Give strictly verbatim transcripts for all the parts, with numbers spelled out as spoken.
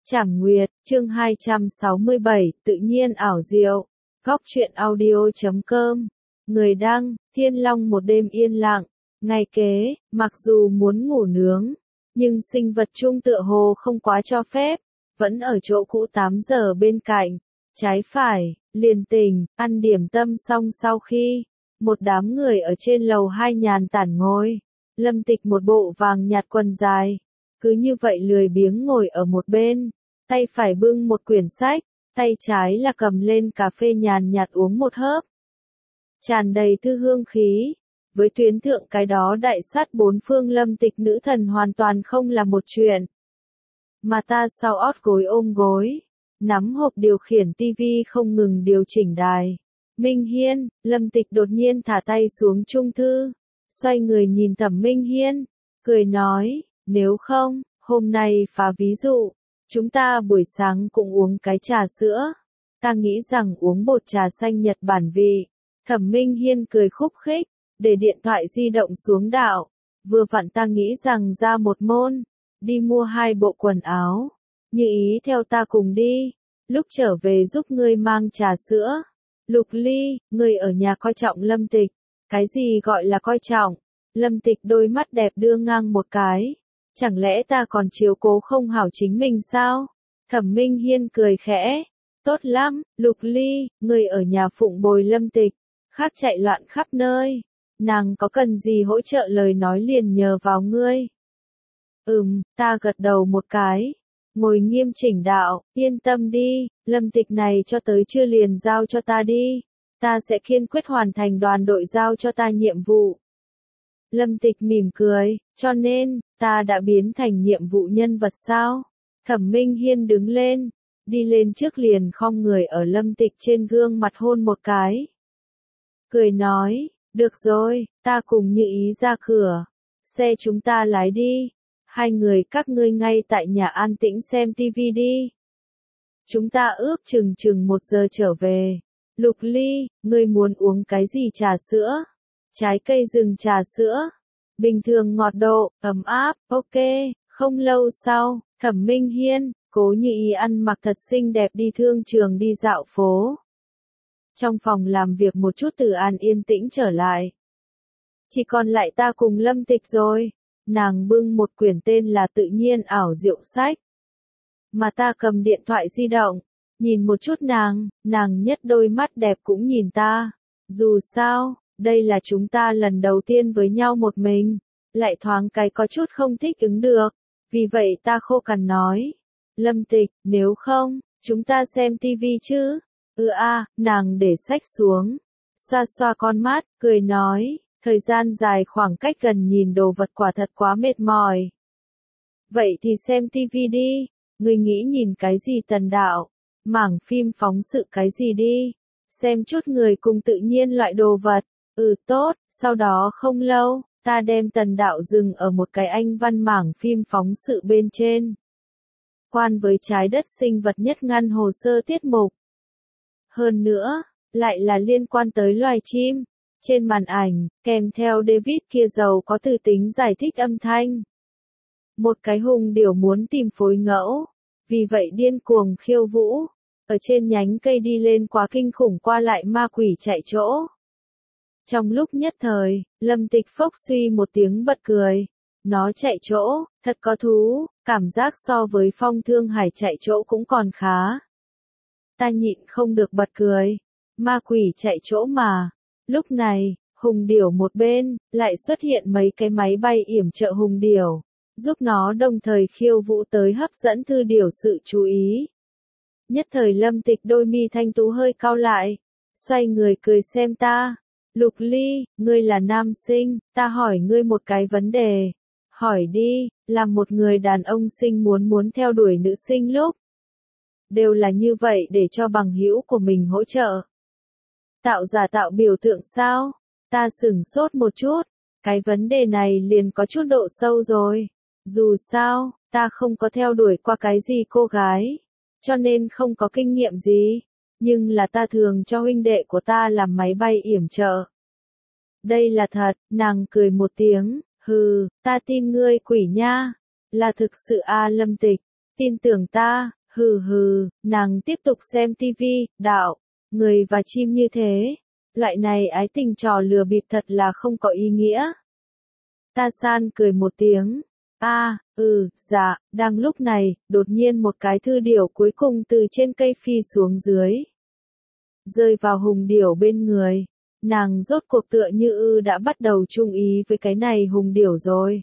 Trảm Nguyệt, chương hai trăm sáu mươi bảy, tự nhiên ảo diệu. Góc truyện audio chấm com. Người đăng, Thiên Long. Một đêm yên lặng. Ngày kế, mặc dù muốn ngủ nướng, nhưng sinh vật chung tựa hồ không quá cho phép. Vẫn ở chỗ cũ tám giờ bên cạnh. Trái phải, liền tình, ăn điểm tâm xong sau khi, một đám người ở trên lầu hai nhàn tản ngồi. Lâm Tịch một bộ vàng nhạt quần dài. Cứ như vậy lười biếng ngồi ở một bên, tay phải bưng một quyển sách, tay trái là cầm lên cà phê nhàn nhạt uống một hớp. Tràn đầy thư hương khí, với tuyến thượng cái đó đại sát bốn phương Lâm Tịch nữ thần hoàn toàn không là một chuyện. Mà ta sau ót gối ôm gối, nắm hộp điều khiển tivi không ngừng điều chỉnh đài. Minh Hiên, Lâm Tịch đột nhiên thả tay xuống chung thư, xoay người nhìn Thẩm Minh Hiên, cười nói, nếu không, hôm nay phá ví dụ, chúng ta buổi sáng cũng uống cái trà sữa. Ta nghĩ rằng uống bột trà xanh Nhật Bản vị. Thẩm Minh Hiên cười khúc khích, để điện thoại di động xuống đạo. Vừa vặn ta nghĩ rằng ra một môn, đi mua hai bộ quần áo. Như ý theo ta cùng đi, lúc trở về giúp ngươi mang trà sữa. Lục Ly, ngươi ở nhà coi trọng Lâm Tịch. Cái gì gọi là coi trọng? Lâm Tịch đôi mắt đẹp đưa ngang một cái. Chẳng lẽ ta còn chiếu cố không hảo chính mình sao? Thẩm Minh Hiên cười khẽ. Tốt lắm, Lục Ly, ngươi ở nhà phụng bồi Lâm Tịch, khác chạy loạn khắp nơi. Nàng có cần gì hỗ trợ lời nói liền nhờ vào ngươi. Ừm, ta gật đầu một cái. Ngồi nghiêm chỉnh đạo, yên tâm đi, Lâm Tịch này cho tới chưa liền giao cho ta đi. Ta sẽ kiên quyết hoàn thành đoàn đội giao cho ta nhiệm vụ. Lâm Tịch mỉm cười, cho nên, ta đã biến thành nhiệm vụ nhân vật sao? Thẩm Minh Hiên đứng lên, đi lên trước liền khom người ở Lâm Tịch trên gương mặt hôn một cái. Cười nói, được rồi, ta cùng Như Ý ra cửa, xe chúng ta lái đi, hai người các ngươi ngay tại nhà an tĩnh xem tivi đi. Chúng ta ước chừng chừng một giờ trở về. Lục Ly, ngươi muốn uống cái gì trà sữa? Trái cây rừng trà sữa, bình thường ngọt độ, ấm áp, ok. Không lâu sau, Thẩm Minh Hiên, Cố Như Ý ăn mặc thật xinh đẹp đi thương trường đi dạo phố. Trong phòng làm việc một chút từ an yên tĩnh trở lại. Chỉ còn lại ta cùng Lâm Tịch rồi. Nàng bưng một quyển tên là Tự nhiên ảo diệu sách. Mà ta cầm điện thoại di động, nhìn một chút nàng, nàng nhất đôi mắt đẹp cũng nhìn ta. Dù sao, đây là chúng ta lần đầu tiên với nhau một mình, lại thoáng cái có chút không thích ứng được, vì vậy ta khô cằn nói, Lâm Tịch, nếu không, chúng ta xem tivi chứ? Ừ a, nàng để sách xuống, xoa xoa con mắt, cười nói, thời gian dài khoảng cách gần nhìn đồ vật quả thật quá mệt mỏi. Vậy thì xem tivi đi, ngươi nghĩ nhìn cái gì tần đạo, mảng phim phóng sự cái gì đi, xem chút người cùng tự nhiên loại đồ vật. Ừ tốt, sau đó không lâu, ta đem tần đạo dừng ở một cái anh văn mảng phim phóng sự bên trên. Quan với trái đất sinh vật nhất ngăn hồ sơ tiết mục. Hơn nữa, lại là liên quan tới loài chim. Trên màn ảnh, kèm theo David kia giàu có từ tính giải thích âm thanh. Một cái hùng điểu muốn tìm phối ngẫu, vì vậy điên cuồng khiêu vũ. Ở trên nhánh cây đi lên quá kinh khủng qua lại ma quỷ chạy chỗ. Trong lúc nhất thời, Lâm Tịch phốc suy một tiếng bật cười. Nó chạy chỗ, thật có thú, cảm giác so với Phong Thương Hải chạy chỗ cũng còn khá. Ta nhịn không được bật cười. Ma quỷ chạy chỗ mà. Lúc này, hùng điểu một bên, lại xuất hiện mấy cái máy bay yểm trợ hùng điểu, giúp nó đồng thời khiêu vũ tới hấp dẫn thư điểu sự chú ý. Nhất thời Lâm Tịch đôi mi thanh tú hơi cau lại, xoay người cười xem ta. Lục Ly, ngươi là nam sinh, ta hỏi ngươi một cái vấn đề. Hỏi đi, là một người đàn ông sinh muốn muốn theo đuổi nữ sinh lúc. Đều là như vậy để cho bằng hữu của mình hỗ trợ. Tạo giả tạo biểu tượng sao? Ta sửng sốt một chút, cái vấn đề này liền có chút độ sâu rồi. Dù sao, ta không có theo đuổi qua cái gì cô gái, cho nên không có kinh nghiệm gì. Nhưng là ta thường cho huynh đệ của ta làm máy bay yểm trợ. Đây là thật, nàng cười một tiếng, hừ, ta tin ngươi quỷ nha. Là thực sự a Lâm Tịch, Tin tưởng ta, hừ hừ, nàng tiếp tục xem tivi, đạo, người và chim như thế. Loại này ái tình trò lừa bịp thật là không có ý nghĩa. Ta san cười một tiếng. A, à, ừ, dạ, đang lúc này, đột nhiên một cái thư điểu cuối cùng từ trên cây phi xuống dưới. Rơi vào hùng điểu bên người. Nàng rốt cuộc tựa như ư đã bắt đầu chung ý với cái này hùng điểu rồi.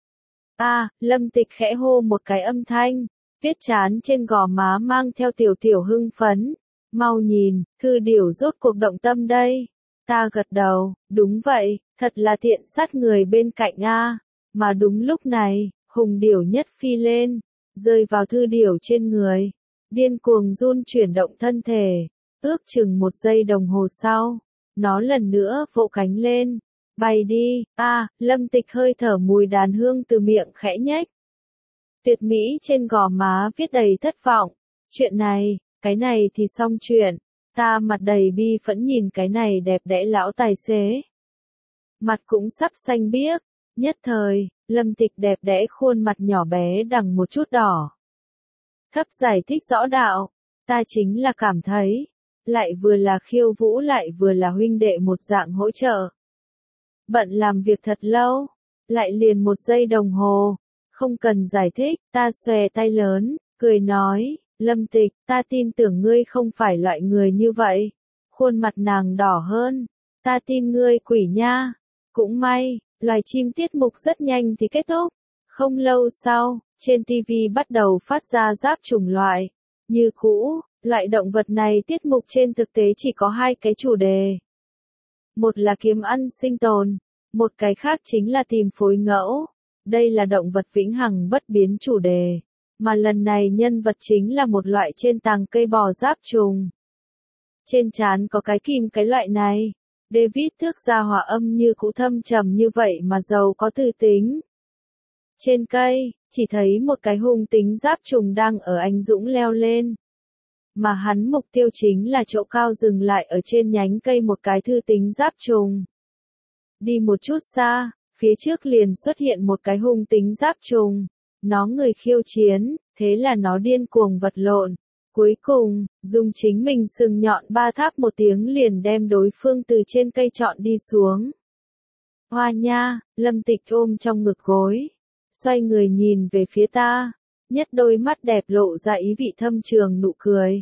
A, à, Lâm Tịch khẽ hô một cái âm thanh, viết chán trên gò má mang theo tiểu tiểu hưng phấn. Mau nhìn, thư điểu rốt cuộc động tâm đây. Ta gật đầu, đúng vậy, thật là tiện sát người bên cạnh a. Mà đúng lúc này, hùng điểu nhất phi lên, rơi vào thư điểu trên người, điên cuồng run chuyển động thân thể, ước chừng một giây đồng hồ sau, nó lần nữa vỗ cánh lên, bay đi, a, à, Lâm Tịch hơi thở mùi đàn hương từ miệng khẽ nhếch. Tuyệt mỹ trên gò má viết đầy thất vọng, chuyện này, cái này thì xong chuyện, ta mặt đầy bi phẫn nhìn cái này đẹp đẽ lão tài xế. Mặt cũng sắp xanh biếc, nhất thời, Lâm Tịch đẹp đẽ khuôn mặt nhỏ bé đằng một chút đỏ. Thấp giải thích rõ đạo, ta chính là cảm thấy, lại vừa là khiêu vũ lại vừa là huynh đệ một dạng hỗ trợ. Bận làm việc thật lâu, lại liền một giây đồng hồ, không cần giải thích, ta xòe tay lớn, cười nói, Lâm Tịch, ta tin tưởng ngươi không phải loại người như vậy. Khuôn mặt nàng đỏ hơn, ta tin ngươi quỷ nha. Cũng may, loài chim tiết mục rất nhanh thì kết thúc. Không lâu sau, trên ti vi bắt đầu phát ra giáp chủng loại. Như cũ, loại động vật này tiết mục trên thực tế chỉ có hai cái chủ đề. Một là kiếm ăn sinh tồn, một cái khác chính là tìm phối ngẫu. Đây là động vật vĩnh hằng bất biến chủ đề. Mà lần này nhân vật chính là một loại trên tàng cây bò giáp trùng. Trên trán có cái kim cái loại này. David thước ra hòa âm như cũ thâm trầm như vậy mà giàu có tư tính. Trên cây, chỉ thấy một cái hung tính giáp trùng đang ở anh dũng leo lên. Mà hắn mục tiêu chính là chỗ cao dừng lại ở trên nhánh cây một cái thư tính giáp trùng. Đi một chút xa, phía trước liền xuất hiện một cái hung tính giáp trùng. Nó người khiêu chiến, thế là nó điên cuồng vật lộn. Cuối cùng, dùng chính mình sừng nhọn ba tháp một tiếng liền đem đối phương từ trên cây trọn đi xuống. Hoa nha, Lâm Tịch ôm trong ngực gối. Xoay người nhìn về phía ta. Nhất đôi mắt đẹp lộ ra ý vị thâm trường nụ cười.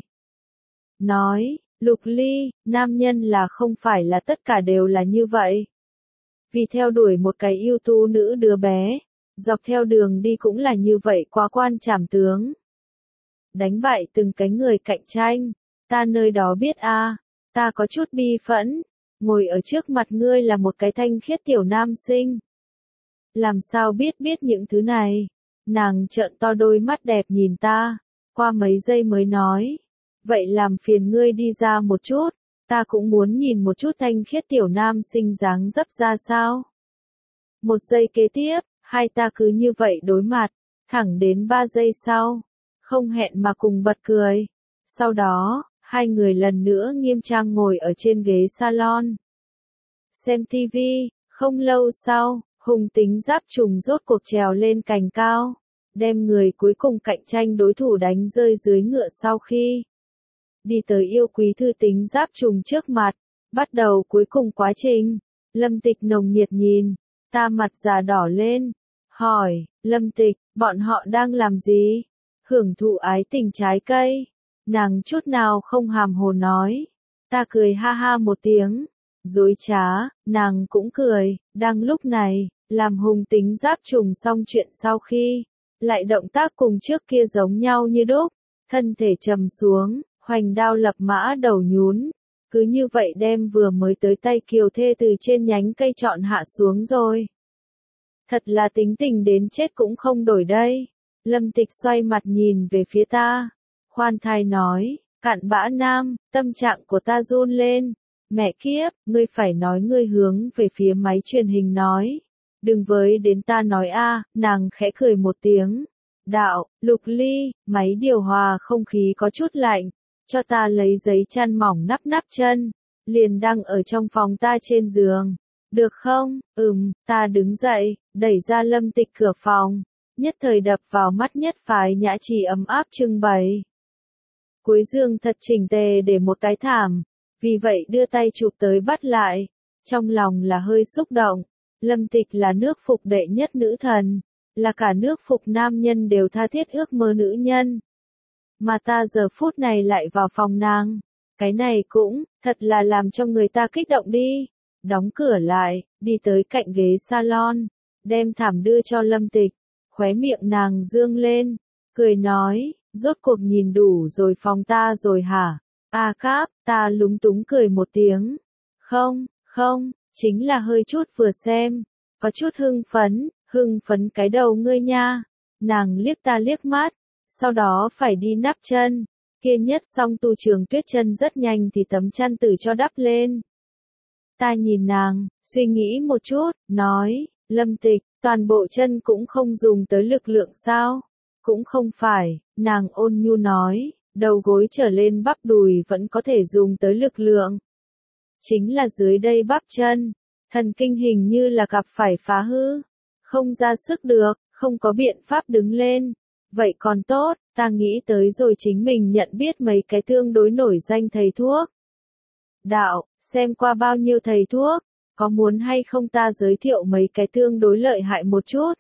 Nói, Lục Ly, nam nhân là không phải là tất cả đều là như vậy. Vì theo đuổi một cái ưu tú nữ đứa bé. Dọc theo đường đi cũng là như vậy quá quan trảm tướng. Đánh bại từng cái người cạnh tranh. Ta nơi đó biết a, à, ta có chút bi phẫn. Ngồi ở trước mặt ngươi là một cái thanh khiết tiểu nam sinh. Làm sao biết biết những thứ này. Nàng trợn to đôi mắt đẹp nhìn ta. Qua mấy giây mới nói. Vậy làm phiền ngươi đi ra một chút. Ta cũng muốn nhìn một chút thanh khiết tiểu nam sinh dáng dấp ra sao. Một giây kế tiếp. Hai ta cứ như vậy đối mặt, thẳng đến ba giây sau, không hẹn mà cùng bật cười. Sau đó, hai người lần nữa nghiêm trang ngồi ở trên ghế salon. Xem ti vi, không lâu sau, hung tính giáp trùng rốt cuộc trèo lên cành cao, đem người cuối cùng cạnh tranh đối thủ đánh rơi dưới ngựa sau khi đi tới yêu quý thư tính giáp trùng trước mặt, bắt đầu cuối cùng quá trình. Lâm Tịch nồng nhiệt nhìn, ta mặt già đỏ lên. Hỏi, Lâm Tịch, bọn họ đang làm gì? Hưởng thụ ái tình trái cây. Nàng chút nào không hàm hồ nói. Ta cười ha ha một tiếng. Dối trá, nàng cũng cười. Đang lúc này, làm hung tính giáp trùng xong chuyện sau khi. Lại động tác cùng trước kia giống nhau như đúc. Thân thể trầm xuống, hoành đao lập mã đầu nhún. Cứ như vậy đem vừa mới tới tay kiều thê từ trên nhánh cây trọn hạ xuống rồi. Thật là tính tình đến chết cũng không đổi đây. Lâm Tịch xoay mặt nhìn về phía ta. Khoan thai nói, cặn bã nam, tâm trạng của ta run lên. Mẹ kiếp, ngươi phải nói ngươi hướng về phía máy truyền hình nói. Đừng với đến ta nói a, nàng khẽ cười một tiếng. Đạo, Lục Ly, máy điều hòa không khí có chút lạnh. Cho ta lấy giấy chăn mỏng nắp nắp chân. Liền đang ở trong phòng ta trên giường. Được không? Ừm, ta đứng dậy, đẩy ra Lâm Tịch cửa phòng. nhất thời đập vào mắt nhất phái nhã trì ấm áp trưng bày. Cuối giường thật chỉnh tề để một cái thảm, vì vậy đưa tay chụp tới bắt lại, trong lòng là hơi xúc động. Lâm Tịch là nước phục đệ nhất nữ thần, là cả nước phục nam nhân đều tha thiết ước mơ nữ nhân. Mà ta giờ phút này lại vào phòng nàng, cái này cũng, thật là làm cho người ta kích động đi. Đóng cửa lại, đi tới cạnh ghế salon, đem thảm đưa cho Lâm Tịch, khóe miệng nàng dương lên, cười nói, rốt cuộc nhìn đủ rồi phòng ta rồi hả? A Cáp, ta lúng túng cười một tiếng. Không, không, chính là hơi chút vừa xem, có chút hưng phấn, hưng phấn cái đầu ngươi nha. Nàng liếc ta liếc mắt, sau đó phải đi nắp chân, kia nhất xong tu trường tuyết chân rất nhanh thì tấm chăn tử cho đắp lên. Ta nhìn nàng, suy nghĩ một chút, nói, Lâm Tịch, toàn bộ chân cũng không dùng tới lực lượng sao? Cũng không phải, nàng ôn nhu nói, đầu gối trở lên bắp đùi vẫn có thể dùng tới lực lượng. Chính là dưới đây bắp chân, thần kinh hình như là gặp phải phá hư, không ra sức được, không có biện pháp đứng lên. Vậy còn tốt, ta nghĩ tới rồi chính mình nhận biết mấy cái tương đối nổi danh thầy thuốc. Đạo, xem qua bao nhiêu thầy thuốc, có muốn hay không ta giới thiệu mấy cái tương đối lợi hại một chút?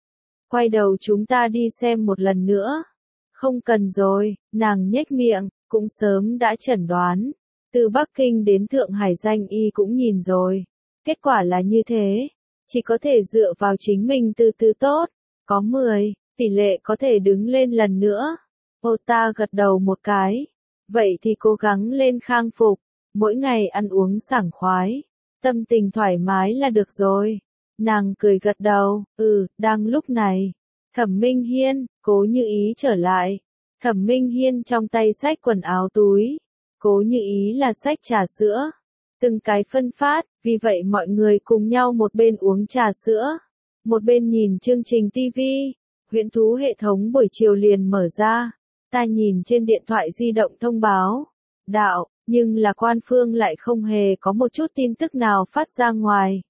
Quay đầu chúng ta đi xem một lần nữa. Không cần rồi, nàng nhếch miệng, cũng sớm đã chẩn đoán. Từ Bắc Kinh đến Thượng Hải danh y cũng nhìn rồi. Kết quả là như thế. Chỉ có thể dựa vào chính mình từ từ tốt. Có mười, tỷ lệ có thể đứng lên lần nữa. Ô ta gật đầu một cái. Vậy thì cố gắng lên khang phục. Mỗi ngày ăn uống sảng khoái. Tâm tình thoải mái là được rồi. Nàng cười gật đầu, ừ, đang lúc này. Thẩm Minh Hiên, Cố Như Ý trở lại. Thẩm Minh Hiên trong tay xách quần áo túi. Cố Như Ý là xách trà sữa. Từng cái phân phát, vì vậy mọi người cùng nhau một bên uống trà sữa. Một bên nhìn chương trình ti vi. Huyễn thú hệ thống buổi chiều liền mở ra. Ta nhìn trên điện thoại di động thông báo. Đạo, nhưng là quan phương lại không hề có một chút tin tức nào phát ra ngoài.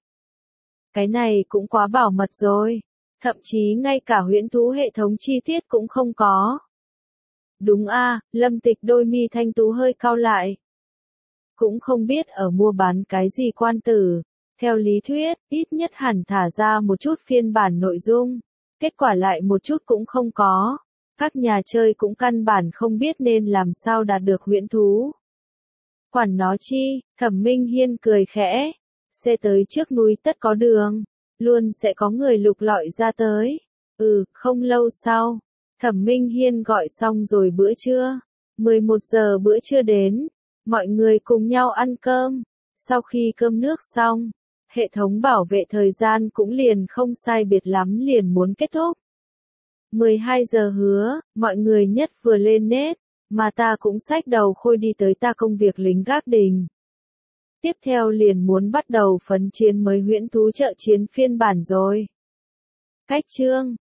Cái này cũng quá bảo mật rồi. Thậm chí ngay cả huyễn thú hệ thống chi tiết cũng không có. Đúng a, Lâm Tịch đôi mi thanh tú hơi cau lại. Cũng không biết ở mua bán cái gì quan tử. Theo lý thuyết, ít nhất hẳn thả ra một chút phiên bản nội dung. Kết quả lại một chút cũng không có. Các nhà chơi cũng căn bản không biết nên làm sao đạt được huyễn thú. Quản nó chi, Thẩm Minh Hiên cười khẽ. Xe tới trước núi tất có đường. Luôn sẽ có người lục lọi ra tới. Ừ, không lâu sau. Thẩm Minh Hiên gọi xong rồi bữa trưa. mười một giờ bữa trưa đến. Mọi người cùng nhau ăn cơm. Sau khi cơm nước xong, hệ thống bảo vệ thời gian cũng liền không sai biệt lắm liền muốn kết thúc. mười hai giờ hứa, mọi người nhất vừa lên nét, mà ta cũng xách đầu khôi đi tới ta công việc lính gác đình. Tiếp theo liền muốn bắt đầu phấn chiến mới huyễn thú trợ chiến phiên bản rồi. Cách chương